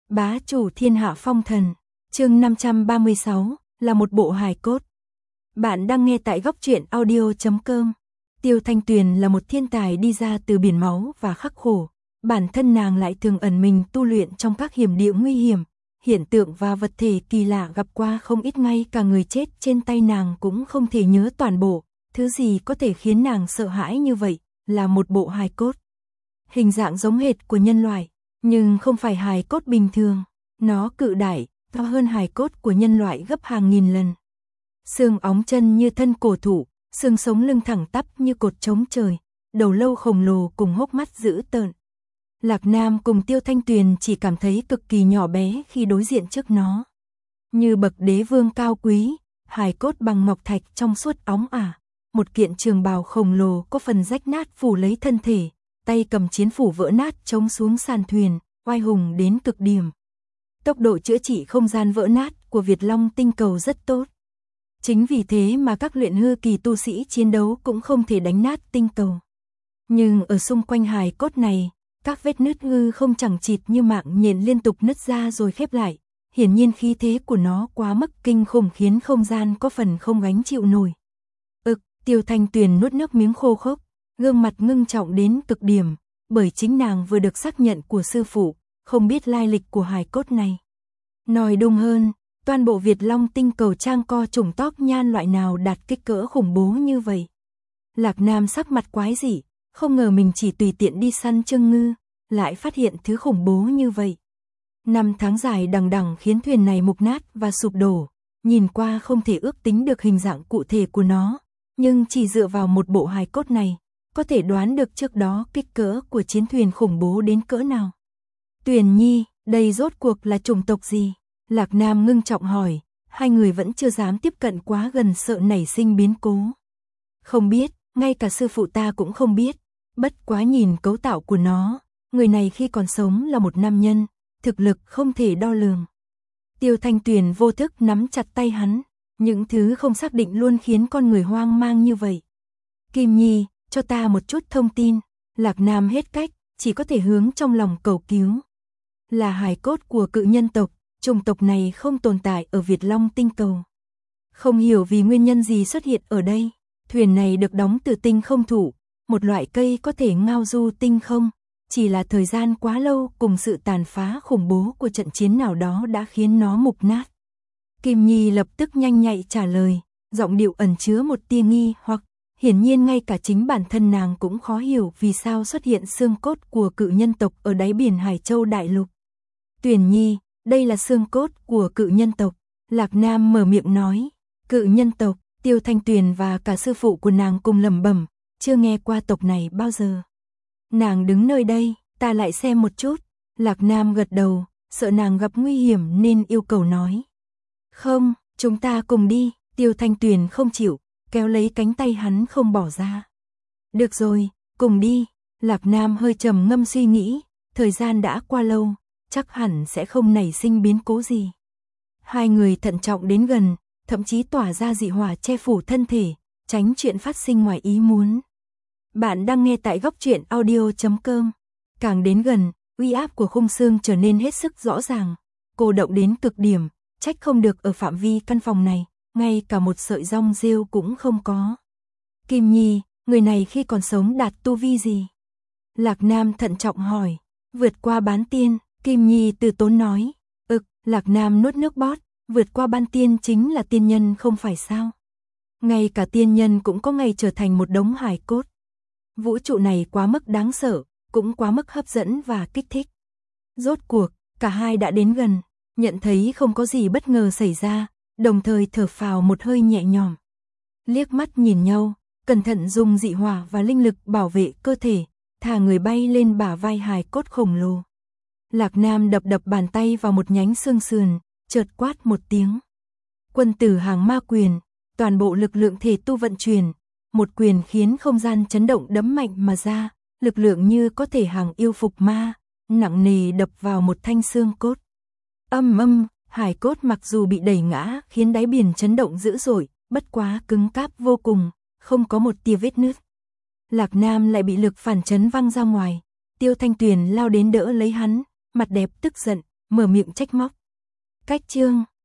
Bá chủ thiên hạ phong thần, chương 536, là một bộ hài cốt. Bạn đang nghe tại góc truyện audio.com. Tiêu Thanh Tuyền là một thiên tài đi ra từ biển máu và khắc khổ. Bản thân nàng lại thường ẩn mình tu luyện trong các hiểm địa nguy hiểm. Hiện tượng và vật thể kỳ lạ gặp qua không ít, ngay cả người chết trên tay nàng cũng không thể nhớ toàn bộ. Thứ gì có thể khiến nàng sợ hãi như vậy, là một bộ hài cốt. Hình dạng giống hệt của nhân loại, nhưng không phải hài cốt bình thường. Nó cự đại, to hơn hài cốt của nhân loại gấp hàng nghìn lần. Xương óng chân như thân cổ thụ, xương sống lưng thẳng tắp như cột chống trời, đầu lâu khổng lồ cùng hốc mắt dữ tợn. Lạc Nam cùng Tiêu Thanh Tuyền chỉ cảm thấy cực kỳ nhỏ bé khi đối diện trước nó. Như bậc đế vương cao quý, hài cốt bằng ngọc thạch trong suốt óng ả. Một kiện trường bào khổng lồ có phần rách nát phủ lấy thân thể, tay cầm chiến phủ vỡ nát chống xuống sàn thuyền, oai hùng đến cực điểm. Tốc độ chữa trị không gian vỡ nát của Việt Long tinh cầu rất tốt. Chính vì thế mà các luyện hư kỳ tu sĩ chiến đấu cũng không thể đánh nát tinh cầu. Nhưng ở xung quanh hài cốt này, các vết nứt hư không chẳng chịt như mạng nhện liên tục nứt ra rồi khép lại. Hiển nhiên khí thế của nó quá mức kinh khủng khiến không gian có phần không gánh chịu nổi. Tiêu Thanh Tuyền nuốt nước miếng khô khốc, gương mặt ngưng trọng đến cực điểm, bởi chính nàng vừa được xác nhận của sư phụ, không biết lai lịch của hài cốt này. Nói đúng hơn, toàn bộ Việt Long tinh cầu trang co chủng tóc nhan loại nào đạt kích cỡ khủng bố như vậy. Lạc Nam sắc mặt quái dị, không ngờ mình chỉ tùy tiện đi săn chưng ngư, lại phát hiện thứ khủng bố như vậy. 5 tháng dài đằng đẵng khiến thuyền này mục nát và sụp đổ, nhìn qua không thể ước tính được hình dạng cụ thể của nó. Nhưng chỉ dựa vào một bộ hài cốt này, có thể đoán được trước đó kích cỡ của chiến thuyền khủng bố đến cỡ nào. Tuyền Nhi, đây rốt cuộc là chủng tộc gì? Lạc Nam ngưng trọng hỏi, hai người vẫn chưa dám tiếp cận quá gần sợ nảy sinh biến cố. Không biết, ngay cả sư phụ ta cũng không biết, bất quá nhìn cấu tạo của nó, người này khi còn sống là một nam nhân, thực lực không thể đo lường. Tiêu Thanh Tuyền vô thức nắm chặt tay hắn. Những thứ không xác định luôn khiến con người hoang mang như vậy. Kim Nhi, cho ta một chút thông tin. Lạc Nam hết cách, chỉ có thể hướng trong lòng cầu cứu. Là hài cốt của cự nhân tộc, chủng tộc này không tồn tại ở Việt Long tinh cầu. Không hiểu vì nguyên nhân gì xuất hiện ở đây. Thuyền này được đóng từ tinh không thụ, một loại cây có thể ngao du tinh không. Chỉ là thời gian quá lâu cùng sự tàn phá khủng bố của trận chiến nào đó đã khiến nó mục nát. Kim Nhi lập tức nhanh nhạy trả lời, giọng điệu ẩn chứa một tia nghi hoặc, hiển nhiên ngay cả chính bản thân nàng cũng khó hiểu vì sao xuất hiện xương cốt của cự nhân tộc ở đáy biển Hải Châu Đại Lục. Tuyền Nhi, đây là xương cốt của cự nhân tộc. Lạc Nam mở miệng nói, cự nhân tộc. Tiêu Thanh Tuyền và cả sư phụ của nàng cùng lẩm bẩm, chưa nghe qua tộc này bao giờ. Nàng đứng nơi đây, ta lại xem một chút. Lạc Nam gật đầu, sợ nàng gặp nguy hiểm nên yêu cầu nói. Không, chúng ta cùng đi. Tiêu Thanh Tuyền không chịu, kéo lấy cánh tay hắn không bỏ ra. Được rồi, cùng đi. Lạc Nam hơi trầm ngâm suy nghĩ, thời gian đã qua lâu, chắc hẳn sẽ không nảy sinh biến cố gì. Hai người thận trọng đến gần, thậm chí tỏa ra dị hỏa che phủ thân thể, tránh chuyện phát sinh ngoài ý muốn. Bạn đang nghe tại góc truyện audio.com. Càng đến gần, uy áp của khung xương trở nên hết sức rõ ràng, cô động đến cực điểm. Trách không được ở phạm vi căn phòng này, ngay cả một sợi rong rêu cũng không có. Kim Nhi, người này khi còn sống đạt tu vi gì? Lạc Nam thận trọng hỏi. Vượt qua bán tiên, Kim Nhi từ tốn nói. Lạc Nam nuốt nước bọt, vượt qua bán tiên chính là tiên nhân không phải sao? Ngay cả tiên nhân cũng có ngày trở thành một đống hài cốt. Vũ trụ này quá mức đáng sợ, cũng quá mức hấp dẫn và kích thích. Rốt cuộc, cả hai đã đến gần. Nhận thấy không có gì bất ngờ xảy ra, đồng thời thở phào một hơi nhẹ nhõm. Liếc mắt nhìn nhau, cẩn thận dùng dị hỏa và linh lực bảo vệ cơ thể, thả người bay lên bả vai hài cốt khổng lồ. Lạc Nam đập đập bàn tay vào một nhánh xương sườn, chợt quát một tiếng. Quân tử hàng ma quyền, toàn bộ lực lượng thể tu vận chuyển, một quyền khiến không gian chấn động đấm mạnh mà ra, lực lượng như có thể hàng yêu phục ma, nặng nề đập vào một thanh xương cốt. Âm, hài cốt mặc dù bị đẩy ngã khiến đáy biển chấn động dữ dội, bất quá cứng cáp vô cùng, không có một tia vết nứt. Lạc Nam lại bị lực phản chấn văng ra ngoài, Tiêu Thanh Tuyền lao đến đỡ lấy hắn, mặt đẹp tức giận, mở miệng trách móc. Cách chương